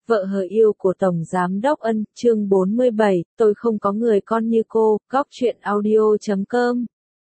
Vợ hờ yêu của Tổng Giám đốc Ân, chương 47, tôi không có người con như cô, góc chuyện audio.com.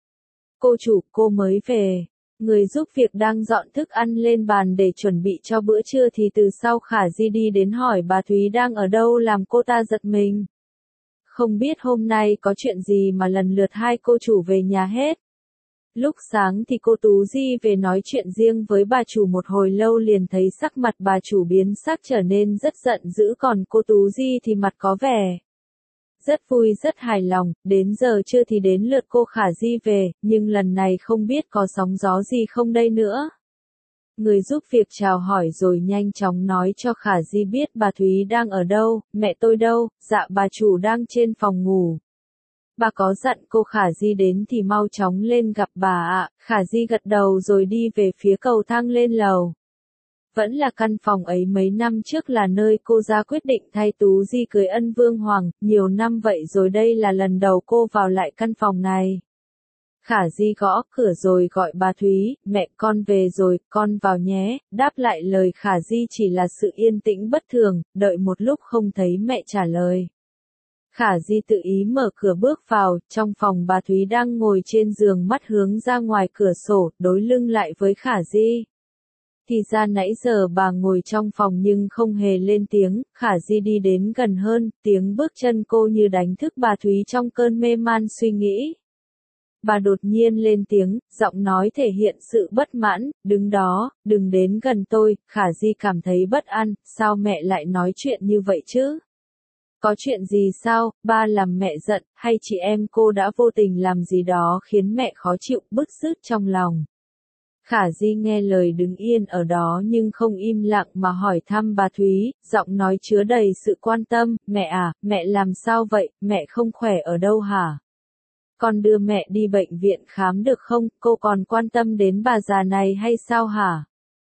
Cô chủ, cô mới về. Người giúp việc đang dọn thức ăn lên bàn để chuẩn bị cho bữa trưa thì từ sau Khả Di đi đến hỏi bà Thúy đang ở đâu làm cô ta giật mình. Không biết hôm nay có chuyện gì mà lần lượt hai cô chủ về nhà hết. Lúc sáng thì cô Tú Di về nói chuyện riêng với bà chủ một hồi lâu liền thấy sắc mặt bà chủ biến sắc trở nên rất giận dữ, còn cô Tú Di thì mặt có vẻ rất vui rất hài lòng. Đến giờ trưa thì đến lượt cô Khả Di về, nhưng lần này không biết có sóng gió gì không đây nữa. Người giúp việc chào hỏi rồi nhanh chóng nói cho Khả Di biết bà Thúy đang ở đâu. Mẹ tôi đâu? Dạ bà chủ đang trên phòng ngủ. Bà có dặn cô Khả Di đến thì mau chóng lên gặp bà ạ. Khả Di gật đầu rồi đi về phía cầu thang lên lầu. Vẫn là căn phòng ấy, mấy năm trước là nơi cô ra quyết định thay Tú Di cưới Ân Vương Hoàng, nhiều năm vậy rồi đây là lần đầu cô vào lại căn phòng này. Khả Di gõ cửa rồi gọi bà Thúy, mẹ con về rồi, con vào nhé. Đáp lại lời Khả Di chỉ là sự yên tĩnh bất thường, đợi một lúc không thấy mẹ trả lời. Khả Di tự ý mở cửa bước vào, trong phòng bà Thúy đang ngồi trên giường mắt hướng ra ngoài cửa sổ, đối lưng lại với Khả Di. Thì ra nãy giờ bà ngồi trong phòng nhưng không hề lên tiếng. Khả Di đi đến gần hơn, tiếng bước chân cô như đánh thức bà Thúy trong cơn mê man suy nghĩ. Bà đột nhiên lên tiếng, giọng nói thể hiện sự bất mãn, đứng đó, đừng đến gần tôi. Khả Di cảm thấy bất an, sao mẹ lại nói chuyện như vậy chứ? Có chuyện gì sao, ba làm mẹ giận, hay chị em cô đã vô tình làm gì đó khiến mẹ khó chịu, bứt rứt trong lòng. Khả Di nghe lời đứng yên ở đó nhưng không im lặng mà hỏi thăm bà Thúy, giọng nói chứa đầy sự quan tâm, mẹ à, mẹ làm sao vậy, mẹ không khỏe ở đâu hả? Con đưa mẹ đi bệnh viện khám được không, cô còn quan tâm đến bà già này hay sao hả?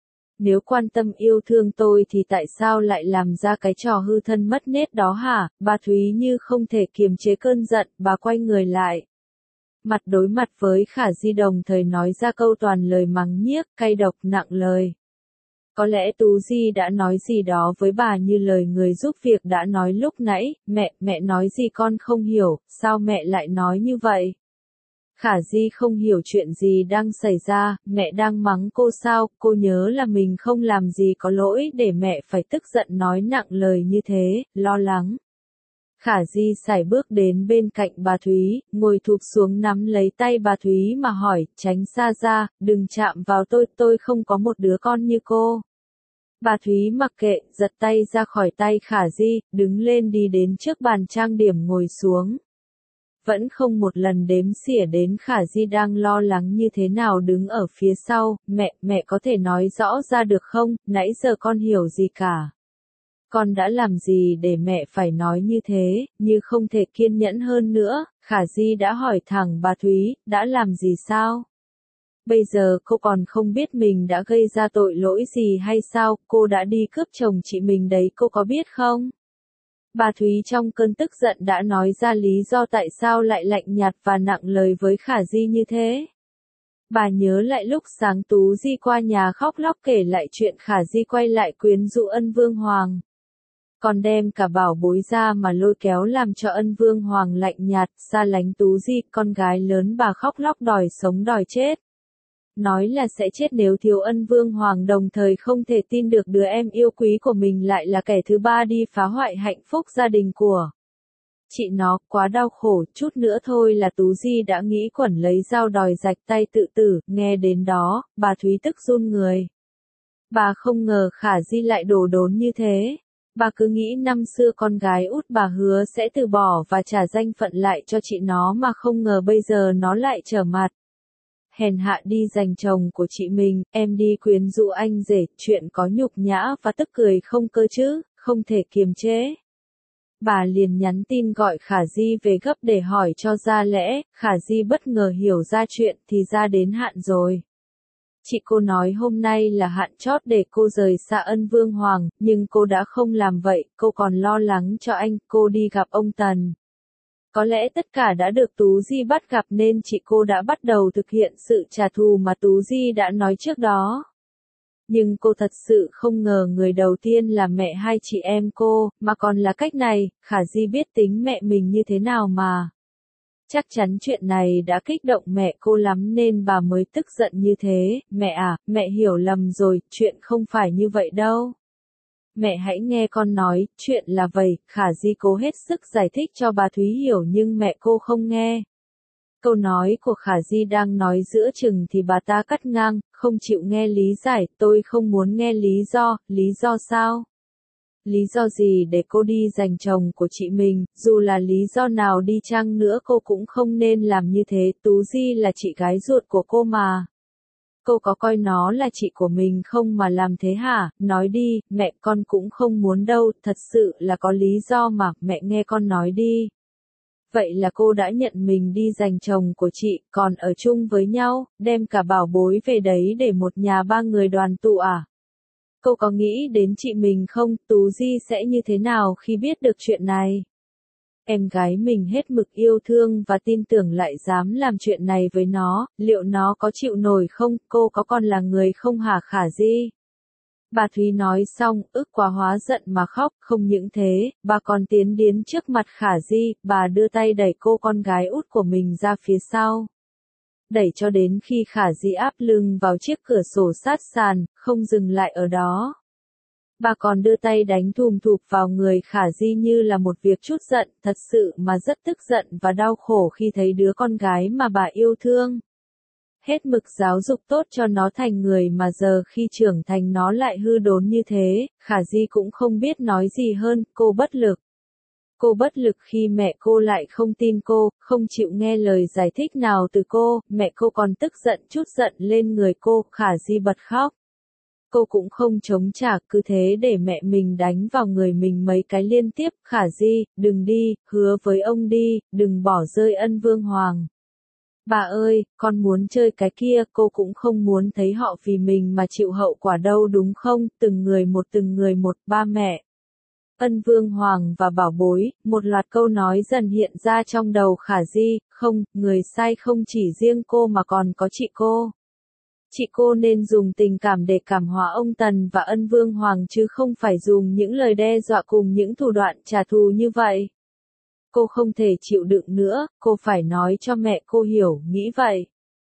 Nếu quan tâm yêu thương tôi thì tại sao lại làm ra cái trò hư thân mất nết đó hả? Bà Thúy như không thể kiềm chế cơn giận, bà quay người lại. Mặt đối mặt với Khả Di đồng thời nói ra câu toàn lời mắng nhiếc, cay độc nặng lời. Có lẽ Tú Di đã nói gì đó với bà như lời người giúp việc đã nói lúc nãy, mẹ nói gì con không hiểu, sao mẹ lại nói như vậy? Khả Di không hiểu chuyện gì đang xảy ra, mẹ đang mắng cô sao, cô nhớ là mình không làm gì có lỗi để mẹ phải tức giận nói nặng lời như thế, lo lắng. Khả Di sải bước đến bên cạnh bà Thúy, ngồi thụp xuống nắm lấy tay bà Thúy mà hỏi, tránh xa ra, đừng chạm vào tôi không có một đứa con như cô. Bà Thúy mặc kệ, giật tay ra khỏi tay Khả Di, đứng lên đi đến trước bàn trang điểm ngồi xuống. Vẫn không một lần đếm xỉa đến Khả Di đang lo lắng như thế nào đứng ở phía sau, mẹ có thể nói rõ ra được không, nãy giờ con hiểu gì cả. Con đã làm gì để mẹ phải nói như thế, như không thể kiên nhẫn hơn nữa, Khả Di đã hỏi thẳng bà Thúy, đã làm gì sao? Bây giờ cô còn không biết mình đã gây ra tội lỗi gì hay sao, cô đã đi cướp chồng chị mình đấy, cô có biết không? Bà Thúy trong cơn tức giận đã nói ra lý do tại sao lại lạnh nhạt và nặng lời với Khả Di như thế. Bà nhớ lại lúc sáng Tú Di qua nhà khóc lóc kể lại chuyện Khả Di quay lại quyến rũ Ân Vương Hoàng. Còn đem cả bảo bối ra mà lôi kéo làm cho Ân Vương Hoàng lạnh nhạt, xa lánh Tú Di, con gái lớn bà khóc lóc đòi sống đòi chết. Nói là sẽ chết nếu thiếu Ân Vương Hoàng, đồng thời không thể tin được đứa em yêu quý của mình lại là kẻ thứ ba đi phá hoại hạnh phúc gia đình của chị nó, quá đau khổ, chút nữa thôi là Tú Di đã nghĩ quẩn lấy dao đòi rạch tay tự tử, nghe đến đó, bà Thúy tức run người. Bà không ngờ Khả Di lại đổ đốn như thế. Bà cứ nghĩ năm xưa con gái út bà hứa sẽ từ bỏ và trả danh phận lại cho chị nó mà không ngờ bây giờ nó lại trở mặt. Hèn hạ đi giành chồng của chị mình, em đi quyến rũ anh rể, chuyện có nhục nhã và tức cười không cơ chứ, không thể kiềm chế. Bà liền nhắn tin gọi Khả Di về gấp để hỏi cho ra lẽ, Khả Di bất ngờ hiểu ra chuyện thì ra đến hạn rồi. Chị cô nói hôm nay là hạn chót để cô rời xa Ân Vương Hoàng, nhưng cô đã không làm vậy, cô còn lo lắng cho anh, cô đi gặp ông Tần. Có lẽ tất cả đã được Tú Di bắt gặp nên chị cô đã bắt đầu thực hiện sự trả thù mà Tú Di đã nói trước đó. Nhưng cô thật sự không ngờ người đầu tiên là mẹ hai chị em cô, mà còn là cách này. Khả Di biết tính mẹ mình như thế nào mà. Chắc chắn chuyện này đã kích động mẹ cô lắm nên bà mới tức giận như thế. Mẹ à, mẹ hiểu lầm rồi, chuyện không phải như vậy đâu. Mẹ hãy nghe con nói, chuyện là vậy. Khả Di cố hết sức giải thích cho bà Thúy hiểu nhưng mẹ cô không nghe. Câu nói của Khả Di đang nói giữa chừng thì bà ta cắt ngang, không chịu nghe lý giải. Tôi không muốn nghe lý do sao? Lý do gì để cô đi giành chồng của chị mình, dù là lý do nào đi chăng nữa cô cũng không nên làm như thế. Tú Di là chị gái ruột của cô mà. Cô có coi nó là chị của mình không mà làm thế hả? Nói đi, mẹ con cũng không muốn đâu, thật sự là có lý do mà, mẹ nghe con nói đi. Vậy là cô đã nhận mình đi giành chồng của chị, còn ở chung với nhau, đem cả bảo bối về đấy để một nhà ba người đoàn tụ à? Cô có nghĩ đến chị mình không? Tú Di sẽ như thế nào khi biết được chuyện này? Em gái mình hết mực yêu thương và tin tưởng lại dám làm chuyện này với nó, liệu nó có chịu nổi không? Cô có còn là người không hả Khả Di? Bà Thúy nói xong, ức quá hóa giận mà khóc, không những thế, bà còn tiến đến trước mặt Khả Di, bà đưa tay đẩy cô con gái út của mình ra phía sau. Đẩy cho đến khi Khả Di áp lưng vào chiếc cửa sổ sát sàn, không dừng lại ở đó. Bà còn đưa tay đánh thùm thụp vào người Khả Di như là một việc trút giận, thật sự mà rất tức giận và đau khổ khi thấy đứa con gái mà bà yêu thương. Hết mực giáo dục tốt cho nó thành người mà giờ khi trưởng thành nó lại hư đốn như thế, Khả Di cũng không biết nói gì hơn, cô bất lực. Cô bất lực khi mẹ cô lại không tin cô, không chịu nghe lời giải thích nào từ cô, mẹ cô còn tức giận trút giận lên người cô, Khả Di bật khóc. Cô cũng không chống trả, cứ thế để mẹ mình đánh vào người mình mấy cái liên tiếp. Khả Di, đừng đi, hứa với ông đi, đừng bỏ rơi Ân Vương Hoàng. Bà ơi, con muốn chơi cái kia, cô cũng không muốn thấy họ vì mình mà chịu hậu quả đâu đúng không? Từng người một, ba mẹ. Ân Vương Hoàng và bảo bối, một loạt câu nói dần hiện ra trong đầu Khả Di, không, người sai không chỉ riêng cô mà còn có chị cô. Chị cô nên dùng tình cảm để cảm hóa ông Tần và Ân Vương Hoàng chứ không phải dùng những lời đe dọa cùng những thủ đoạn trả thù như vậy. Cô không thể chịu đựng nữa, cô phải nói cho mẹ cô hiểu, nghĩ vậy.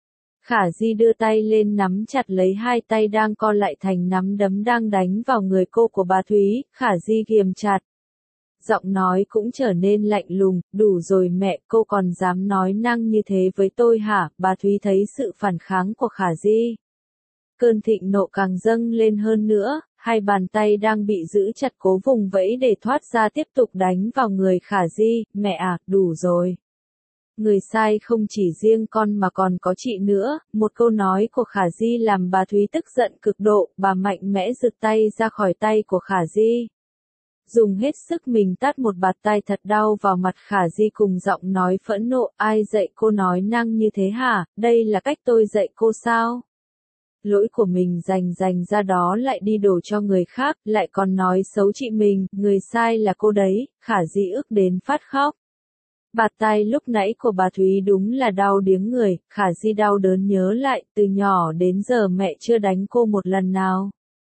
Khả Di đưa tay lên nắm chặt lấy hai tay đang co lại thành nắm đấm đang đánh vào người cô của bà Thúy, Khả Di kiềm chặt. Giọng nói cũng trở nên lạnh lùng, đủ rồi mẹ, cô còn dám nói năng như thế với tôi hả? Bà Thúy thấy sự phản kháng của Khả Di. Cơn thịnh nộ càng dâng lên hơn nữa, hai bàn tay đang bị giữ chặt cố vùng vẫy để thoát ra tiếp tục đánh vào người Khả Di, mẹ à, đủ rồi. Người sai không chỉ riêng con mà còn có chị nữa, một câu nói của Khả Di làm bà Thúy tức giận cực độ, bà mạnh mẽ giật tay ra khỏi tay của Khả Di. Dùng hết sức mình tát một bạt tai thật đau vào mặt Khả Di cùng giọng nói phẫn nộ, ai dạy cô nói năng như thế hả, đây là cách tôi dạy cô sao? Lỗi của mình dành ra đó lại đi đổ cho người khác, lại còn nói xấu chị mình, người sai là cô đấy, Khả Di ức đến phát khóc. Bạt tai lúc nãy của bà Thúy đúng là đau điếng người, Khả Di đau đớn nhớ lại, từ nhỏ đến giờ mẹ chưa đánh cô một lần nào.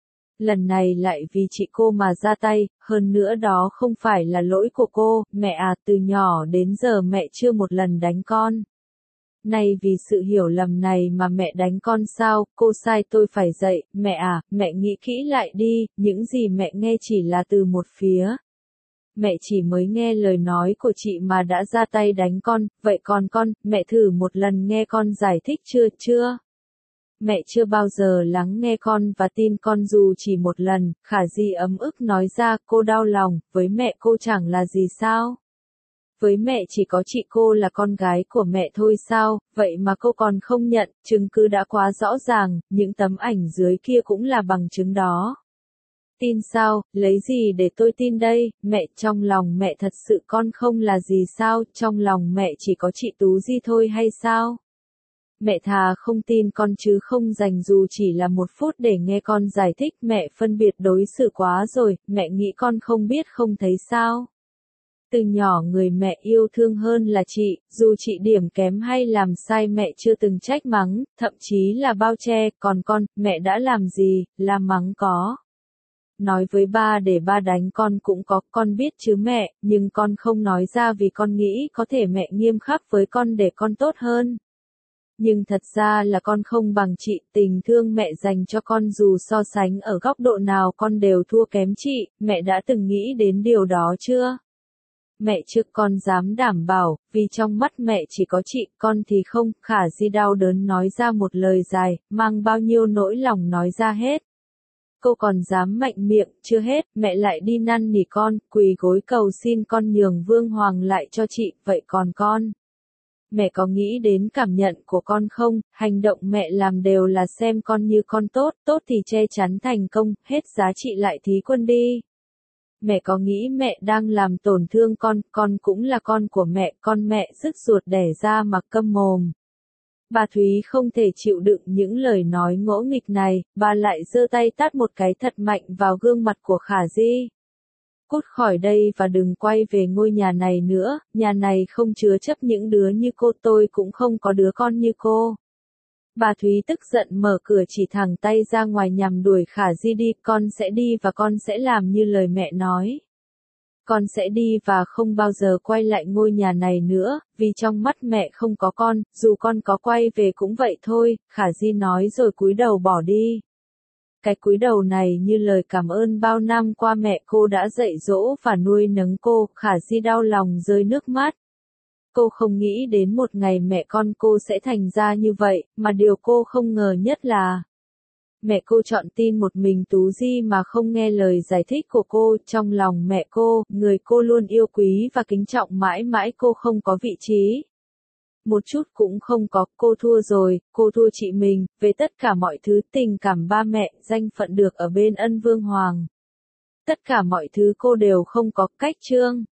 Lần này lại vì chị cô mà ra tay, hơn nữa đó không phải là lỗi của cô, mẹ à, từ nhỏ đến giờ mẹ chưa một lần đánh con. Này vì sự hiểu lầm này mà mẹ đánh con sao, cô sai tôi phải dạy, mẹ à, mẹ nghĩ kỹ lại đi, những gì mẹ nghe chỉ là từ một phía. Mẹ chỉ mới nghe lời nói của chị mà đã ra tay đánh con, vậy còn con, mẹ thử một lần nghe con giải thích chưa? Mẹ chưa bao giờ lắng nghe con và tin con dù chỉ một lần, Khả Di ấm ức nói ra, cô đau lòng, với mẹ cô chẳng là gì sao? Với mẹ chỉ có chị cô là con gái của mẹ thôi sao, vậy mà cô còn không nhận, chứng cứ đã quá rõ ràng, những tấm ảnh dưới kia cũng là bằng chứng đó. Tin sao, lấy gì để tôi tin đây, mẹ, trong lòng mẹ thật sự con không là gì sao, trong lòng mẹ chỉ có chị Tú Di thôi hay sao? Mẹ thà không tin con chứ không dành dù chỉ là một phút để nghe con giải thích, mẹ phân biệt đối xử quá rồi, mẹ nghĩ con không biết không thấy sao? Từ nhỏ người mẹ yêu thương hơn là chị, dù chị điểm kém hay làm sai mẹ chưa từng trách mắng, thậm chí là bao che, còn con, mẹ đã làm gì, là mắng có. Nói với ba để ba đánh con cũng có, con biết chứ mẹ, nhưng con không nói ra vì con nghĩ có thể mẹ nghiêm khắc với con để con tốt hơn. Nhưng thật ra là con không bằng chị, tình thương mẹ dành cho con dù so sánh ở góc độ nào con đều thua kém chị, mẹ đã từng nghĩ đến điều đó chưa? Mẹ trước con dám đảm bảo, vì trong mắt mẹ chỉ có chị, con thì không. Khả Di đau đớn nói ra một lời dài, mang bao nhiêu nỗi lòng nói ra hết. Cô còn dám mạnh miệng, chưa hết, mẹ lại đi năn nỉ con, quỳ gối cầu xin con nhường Vương Hoàng lại cho chị, vậy còn con? Mẹ có nghĩ đến cảm nhận của con không? Hành động mẹ làm đều là xem con như con tốt, tốt thì che chắn thành công, hết giá trị lại thí quân đi. Mẹ có nghĩ mẹ đang làm tổn thương con cũng là con của mẹ, con mẹ rứt ruột đẻ ra mà câm mồm. Bà Thúy không thể chịu đựng những lời nói ngỗ nghịch này, bà lại giơ tay tát một cái thật mạnh vào gương mặt của Khả Di. Cút khỏi đây và đừng quay về ngôi nhà này nữa, nhà này không chứa chấp những đứa như cô, tôi cũng không có đứa con như cô. Bà Thúy tức giận mở cửa chỉ thẳng tay ra ngoài nhằm đuổi Khả Di đi, con sẽ đi và con sẽ làm như lời mẹ nói. Con sẽ đi và không bao giờ quay lại ngôi nhà này nữa, vì trong mắt mẹ không có con, dù con có quay về cũng vậy thôi, Khả Di nói rồi cúi đầu bỏ đi. Cái cúi đầu này như lời cảm ơn bao năm qua mẹ cô đã dạy dỗ và nuôi nấng cô, Khả Di đau lòng rơi nước mắt. Cô không nghĩ đến một ngày mẹ con cô sẽ thành ra như vậy, mà điều cô không ngờ nhất là mẹ cô chọn tin một mình Tú Di mà không nghe lời giải thích của cô. Trong lòng mẹ cô, người cô luôn yêu quý và kính trọng mãi mãi cô không có vị trí. Một chút cũng không có, cô thua rồi, cô thua chị mình, về tất cả mọi thứ, tình cảm ba mẹ, danh phận được ở bên Ân Vương Hoàng. Tất cả mọi thứ cô đều không có. Cách chương